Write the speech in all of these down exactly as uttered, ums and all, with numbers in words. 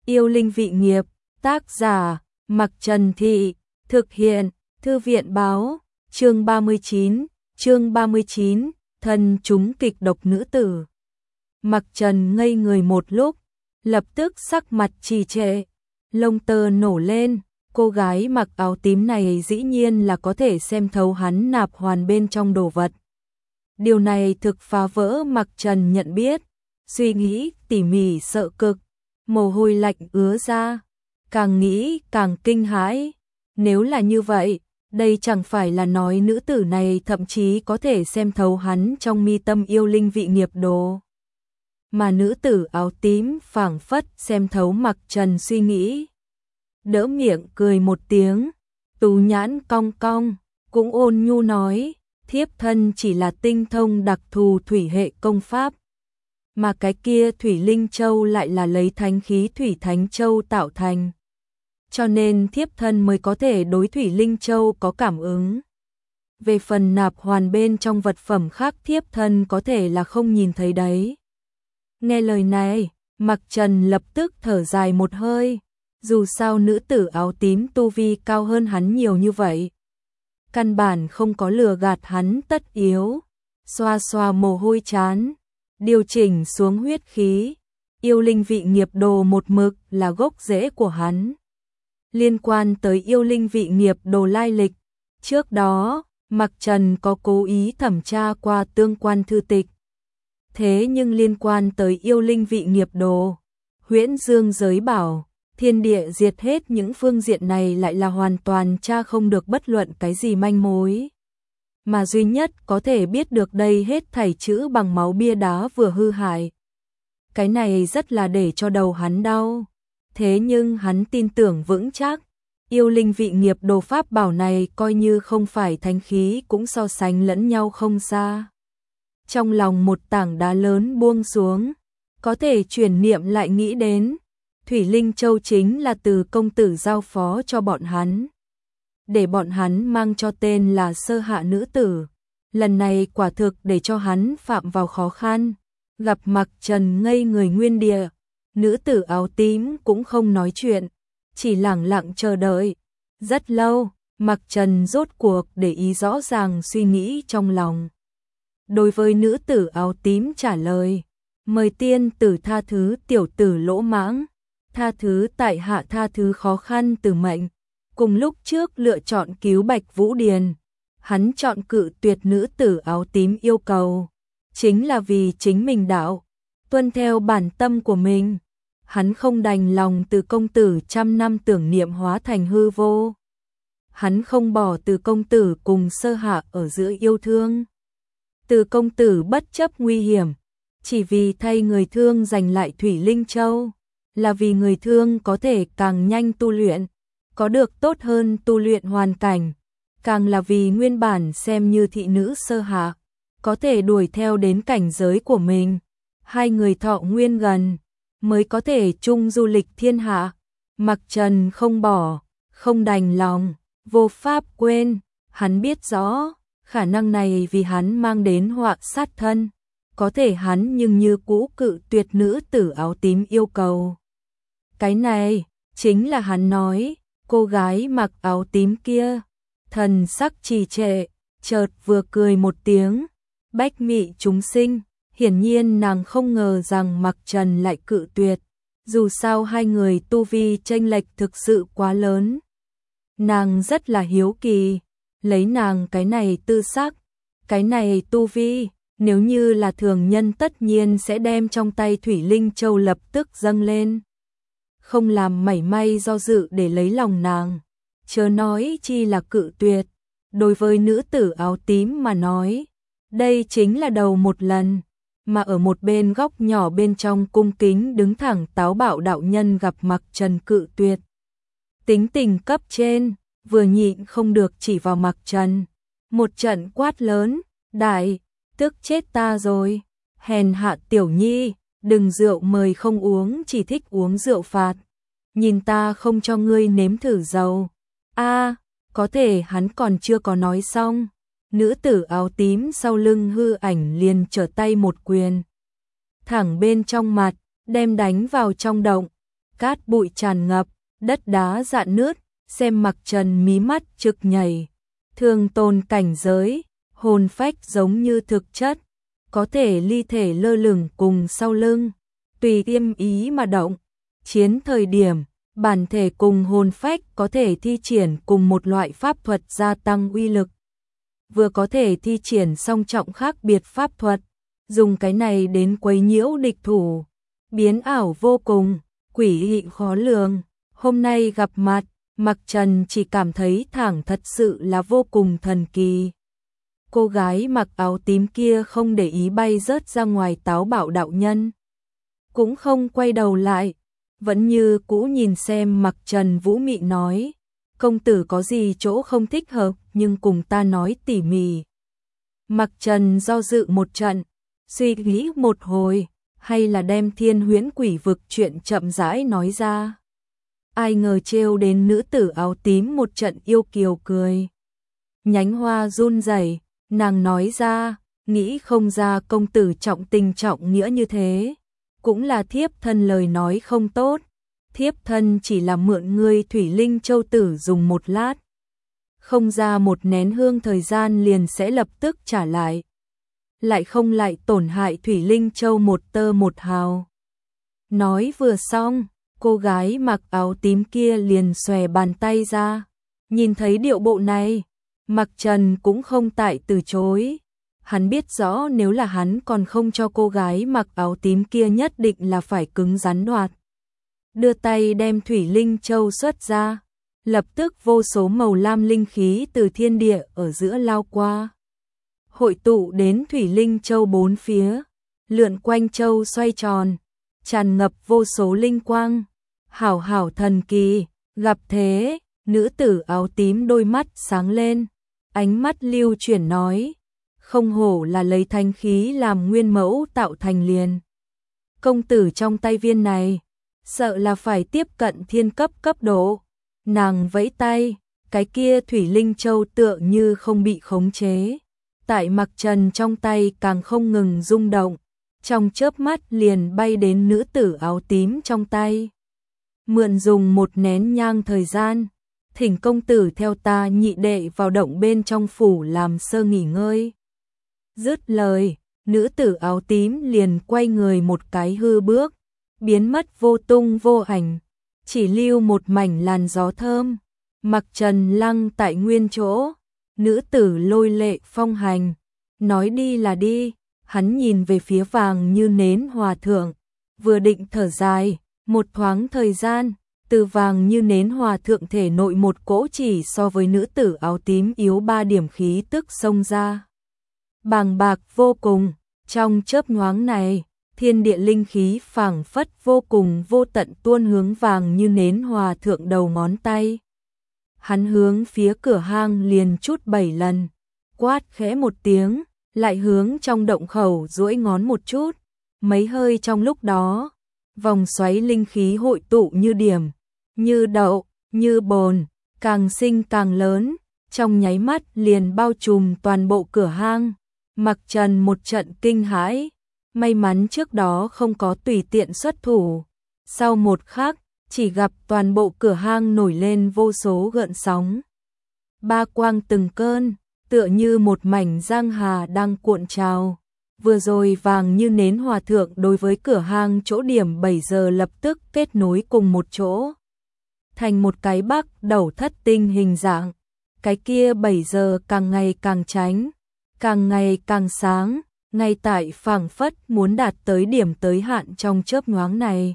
Yêu linh vị nghiệp, tác giả, Mặc Trần Thị, thực hiện, Thư viện báo, chương ba mươi chín, chương ba mươi chín, thân chúng kịch độc nữ tử. Mặc Trần ngây người một lúc, lập tức sắc mặt trì trệ, lông tơ nổ lên, cô gái mặc áo tím này dĩ nhiên là có thể xem thấu hắn nạp hoàn bên trong đồ vật. Điều này thực phá vỡ Mặc Trần nhận biết, suy nghĩ tỉ mỉ sợ cực, mồ hôi lạnh ứa ra, càng nghĩ càng kinh hãi. Nếu là như vậy, đây chẳng phải là nói nữ tử này thậm chí có thể xem thấu hắn trong mi tâm yêu linh vị nghiệp đồ. Mà nữ tử áo tím phảng phất xem thấu Mặc Trần suy nghĩ. Đỡ miệng cười một tiếng, tú nhãn cong cong, cũng ôn nhu nói, thiếp thân chỉ là tinh thông đặc thù thủy hệ công pháp. Mà cái kia thủy linh châu lại là lấy thánh khí thủy thánh châu tạo thành. Cho nên thiếp thân mới có thể đối thủy linh châu có cảm ứng. Về phần nạp hoàn bên trong vật phẩm khác thiếp thân có thể là không nhìn thấy đấy. Nghe lời này, Mặc Trần lập tức thở dài một hơi. Dù sao nữ tử áo tím tu vi cao hơn hắn nhiều như vậy, căn bản không có lừa gạt hắn tất yếu. Xoa xoa mồ hôi chán, điều chỉnh xuống huyết khí. Yêu linh vị nghiệp đồ một mực là gốc rễ của hắn. Liên quan tới yêu linh vị nghiệp đồ lai lịch, trước đó Mặc Trần có cố ý thẩm tra qua tương quan thư tịch. Thế nhưng liên quan tới yêu linh vị nghiệp đồ, huyễn dương giới bảo, thiên địa diệt hết những phương diện này lại là hoàn toàn tra không được bất luận cái gì manh mối. Mà duy nhất có thể biết được đây hết thảy chữ bằng máu bia đá vừa hư hại. Cái này rất là để cho đầu hắn đau. Thế nhưng hắn tin tưởng vững chắc, yêu linh vị nghiệp đồ pháp bảo này coi như không phải thánh khí cũng so sánh lẫn nhau không xa. Trong lòng một tảng đá lớn buông xuống, có thể chuyển niệm lại nghĩ đến, Thủy Linh Châu chính là từ công tử giao phó cho bọn hắn. Để bọn hắn mang cho tên là sơ hạ nữ tử. Lần này quả thực để cho hắn phạm vào khó khăn. Gặp Mặc Trần ngây người nguyên địa, nữ tử áo tím cũng không nói chuyện, chỉ lẳng lặng chờ đợi. Rất lâu, Mặc Trần rốt cuộc để ý rõ ràng suy nghĩ trong lòng. Đối với nữ tử áo tím trả lời, mời tiên tử tha thứ tiểu tử lỗ mãng, tha thứ tại hạ tha thứ khó khăn từ mệnh. Cùng lúc trước lựa chọn cứu Bạch Vũ Điền, hắn chọn cự tuyệt nữ tử áo tím yêu cầu, chính là vì chính mình đạo, tuân theo bản tâm của mình. Hắn không đành lòng từ công tử trăm năm tưởng niệm hóa thành hư vô. Hắn không bỏ từ công tử cùng sơ hạ ở giữa yêu thương. Từ công tử bất chấp nguy hiểm, chỉ vì thay người thương giành lại Thủy Linh Châu, là vì người thương có thể càng nhanh tu luyện, có được tốt hơn tu luyện hoàn cảnh, càng là vì nguyên bản xem như thị nữ sơ hạ, có thể đuổi theo đến cảnh giới của mình, hai người thọ nguyên gần, mới có thể chung du lịch thiên hạ. Mặc Trần không bỏ, không đành lòng, vô pháp quên, hắn biết rõ, khả năng này vì hắn mang đến họa sát thân, có thể hắn nhưng như cũ cự tuyệt nữ tử áo tím yêu cầu. Cái này, chính là hắn nói, cô gái mặc áo tím kia, thần sắc trì trệ, chợt vừa cười một tiếng, bách mị chúng sinh, hiển nhiên nàng không ngờ rằng Mặc Trần lại cự tuyệt, dù sao hai người tu vi chênh lệch thực sự quá lớn. Nàng rất là hiếu kỳ, lấy nàng cái này tư sắc, cái này tu vi, nếu như là thường nhân tất nhiên sẽ đem trong tay Thủy Linh Châu lập tức dâng lên. Không làm mảy may do dự để lấy lòng nàng, chớ nói chi là cự tuyệt. Đối với nữ tử áo tím mà nói, đây chính là đầu một lần, mà ở một bên góc nhỏ bên trong cung kính đứng thẳng táo bạo đạo nhân gặp Mặc Trần cự tuyệt. Tính tình cấp trên, vừa nhịn không được chỉ vào Mặc Trần, một trận quát lớn, đại, tức chết ta rồi, hèn hạ tiểu nhi, đừng rượu mời không uống chỉ thích uống rượu phạt, nhìn ta không cho ngươi nếm thử dầu. A, có thể hắn còn chưa có nói xong, nữ tử áo tím sau lưng hư ảnh liền trở tay một quyền, thẳng bên trong mặt, đem đánh vào trong động. cát bụi tràn ngập, đất đá rạn nứt, xem Mặc Trần mí mắt trực nhảy. Thương tôn cảnh giới, hồn phách giống như thực chất, có thể ly thể lơ lửng cùng sau lưng, tùy tiêm ý mà động. Chiến thời điểm, bản thể cùng hồn phách có thể thi triển cùng một loại pháp thuật gia tăng uy lực. Vừa có thể thi triển song trọng khác biệt pháp thuật, dùng cái này đến quấy nhiễu địch thủ, biến ảo vô cùng, quỷ dị khó lường. Hôm nay gặp mặt, Mặc Trần chỉ cảm thấy thẳng thật sự là vô cùng thần kỳ. Cô gái mặc áo tím kia không để ý bay rớt ra ngoài táo bạo đạo nhân, cũng không quay đầu lại, vẫn như cũ nhìn xem Mặc Trần vũ mị nói, công tử có gì chỗ không thích hợp nhưng cùng ta nói tỉ mỉ. Mặc Trần do dự một trận, suy nghĩ một hồi, hay là đem Thiên Huyễn Quỷ Vực chuyện chậm rãi nói ra. Ai ngờ trêu đến nữ tử áo tím một trận yêu kiều cười. Nhánh hoa run rẩy, nàng nói ra, nghĩ không ra công tử trọng tình trọng nghĩa như thế. Cũng là thiếp thân lời nói không tốt, thiếp thân chỉ là mượn ngươi Thủy Linh Châu tử dùng một lát. Không ra một nén hương thời gian liền sẽ lập tức trả lại. Lại không lại tổn hại Thủy Linh Châu một tơ một hào. Nói vừa xong, cô gái mặc áo tím kia liền xòe bàn tay ra. Nhìn thấy điệu bộ này, Mặc Trần cũng không tại từ chối. Hắn biết rõ nếu là hắn còn không cho cô gái mặc áo tím kia nhất định là phải cứng rắn đoạt. Đưa tay đem Thủy Linh Châu xuất ra, lập tức vô số màu lam linh khí từ thiên địa ở giữa lao qua. Hội tụ đến Thủy Linh Châu bốn phía, lượn quanh châu xoay tròn, tràn ngập vô số linh quang. Hảo hảo thần kỳ, gặp thế, nữ tử áo tím đôi mắt sáng lên, ánh mắt lưu chuyển nói, không hổ là lấy thanh khí làm nguyên mẫu tạo thành liền. Công tử trong tay viên này, sợ là phải tiếp cận thiên cấp cấp độ. Nàng vẫy tay, cái kia Thủy Linh Châu tựa như không bị khống chế. Tại Mặc Trần trong tay càng không ngừng rung động, trong chớp mắt liền bay đến nữ tử áo tím trong tay. Mượn dùng một nén nhang thời gian, thỉnh công tử theo ta nhị đệ vào động bên trong phủ làm sơ nghỉ ngơi. Dứt lời, nữ tử áo tím liền quay người một cái hư bước, biến mất vô tung vô ảnh, chỉ lưu một mảnh làn gió thơm. Mặc Trần lăng tại nguyên chỗ, nữ tử lôi lệ phong hành, nói đi là đi. Hắn nhìn về phía vàng như nến hòa thượng, vừa định thở dài, một thoáng thời gian, từ vàng như nến hòa thượng thể nội một cỗ chỉ so với nữ tử áo tím yếu ba điểm khí tức xông ra. Bàng bạc vô cùng, trong chớp nhoáng này, thiên địa linh khí phảng phất vô cùng vô tận tuôn hướng vàng như nến hòa thượng đầu ngón tay. Hắn hướng phía cửa hang liền chút bảy lần, quát khẽ một tiếng, lại hướng trong động khẩu duỗi ngón một chút, mấy hơi trong lúc đó, vòng xoáy linh khí hội tụ như điểm, như đậu, như bồn, càng sinh càng lớn, trong nháy mắt liền bao trùm toàn bộ cửa hang. Mặc Trần một trận kinh hãi, may mắn trước đó không có tùy tiện xuất thủ. Sau một khắc, chỉ gặp toàn bộ cửa hang nổi lên vô số gợn sóng. Ba quang từng cơn, tựa như một mảnh giang hà đang cuộn trào. Vừa rồi vàng như nến hòa thượng đối với cửa hang chỗ điểm bảy giờ lập tức kết nối cùng một chỗ, thành một cái bắc đầu thất tinh hình dạng. Cái kia bảy giờ càng ngày càng tránh, càng ngày càng sáng, ngay tại phảng phất muốn đạt tới điểm tới hạn trong chớp nhoáng này.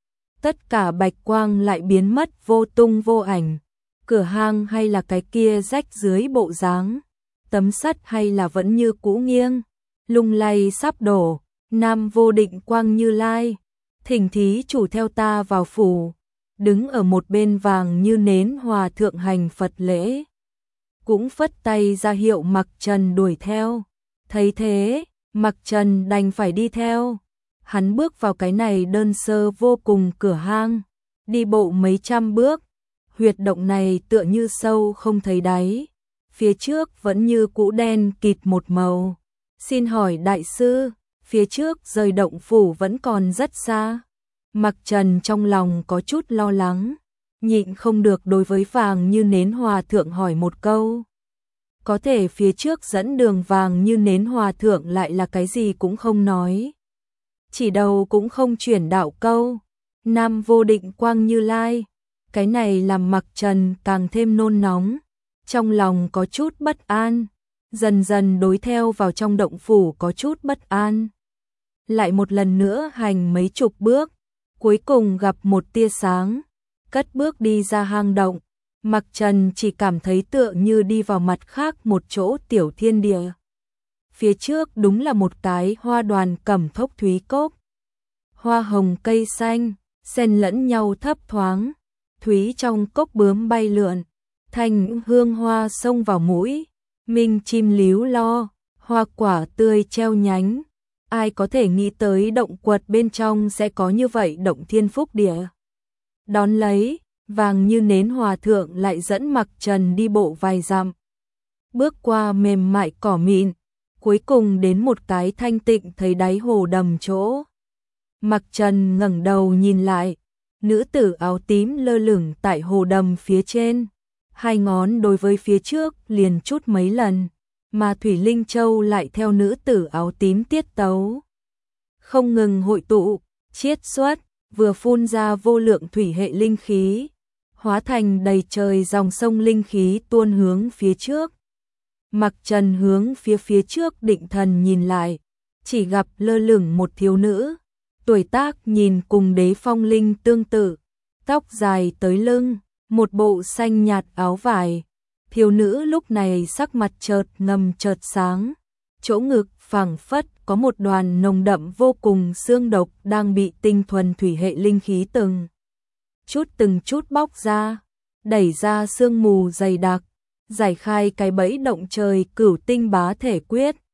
Tất cả bạch quang lại biến mất vô tung vô ảnh. Cửa hang hay là cái kia rách dưới bộ dáng, tấm sắt hay là vẫn như cũ nghiêng, lung lay sắp đổ. Nam Vô Định Quang Như Lai, thỉnh thí chủ theo ta vào phủ. Đứng ở một bên vàng như nến hòa thượng hành Phật lễ, cũng phất tay ra hiệu Mặc Trần đuổi theo. Thấy thế, Mặc Trần đành phải đi theo. Hắn bước vào cái này đơn sơ vô cùng cửa hang, đi bộ mấy trăm bước. Huyệt động này tựa như sâu không thấy đáy, phía trước vẫn như cũ đen kịt một màu. Xin hỏi đại sư, phía trước rời động phủ vẫn còn rất xa. Mặc Trần trong lòng có chút lo lắng, nhịn không được đối với Vàng Như Nến Hòa thượng hỏi một câu. Có thể phía trước dẫn đường Vàng Như Nến Hòa thượng lại là cái gì cũng không nói. Chỉ đầu cũng không chuyển đạo câu, Nam Vô Định Quang Như Lai. Cái này làm Mặc Trần càng thêm nôn nóng, trong lòng có chút bất an, dần dần đối theo vào trong động phủ có chút bất an. Lại một lần nữa hành mấy chục bước, cuối cùng gặp một tia sáng, cất bước đi ra hang động. Mặc Trần chỉ cảm thấy tựa như đi vào mặt khác một chỗ tiểu thiên địa. Phía trước đúng là một cái hoa đoàn cẩm thốc thúy cốc. Hoa hồng cây xanh, xen lẫn nhau thấp thoáng, thúy trong cốc bướm bay lượn, thanh hương hoa xông vào mũi, minh chim líu lo, hoa quả tươi treo nhánh. Ai có thể nghĩ tới động quật bên trong sẽ có như vậy động thiên phúc địa. Đón lấy, Vàng Như Nến Hòa thượng lại dẫn Mặc Trần đi bộ vài dặm. Bước qua mềm mại cỏ mịn, cuối cùng đến một cái thanh tịnh thấy đáy hồ đầm chỗ. Mặc Trần ngẩng đầu nhìn lại, nữ tử áo tím lơ lửng tại hồ đầm phía trên, hai ngón đối với phía trước liền chút mấy lần, mà Thủy Linh Châu lại theo nữ tử áo tím tiết tấu. Không ngừng hội tụ, chiết xuất, vừa phun ra vô lượng thủy hệ linh khí, hóa thành đầy trời dòng sông linh khí tuôn hướng phía trước. Mặc Trần hướng phía phía trước định thần nhìn lại, chỉ gặp lơ lửng một thiếu nữ, tuổi tác nhìn cùng Đế Phong Linh tương tự, tóc dài tới lưng, một bộ xanh nhạt áo vải. Thiếu nữ lúc này sắc mặt chợt ngầm chợt sáng, chỗ ngực phảng phất có một đoàn nồng đậm vô cùng xương độc đang bị tinh thuần thủy hệ linh khí từng chút từng chút bóc ra, đẩy ra sương mù dày đặc, giải khai cái bẫy động trời cửu tinh bá thể quyết.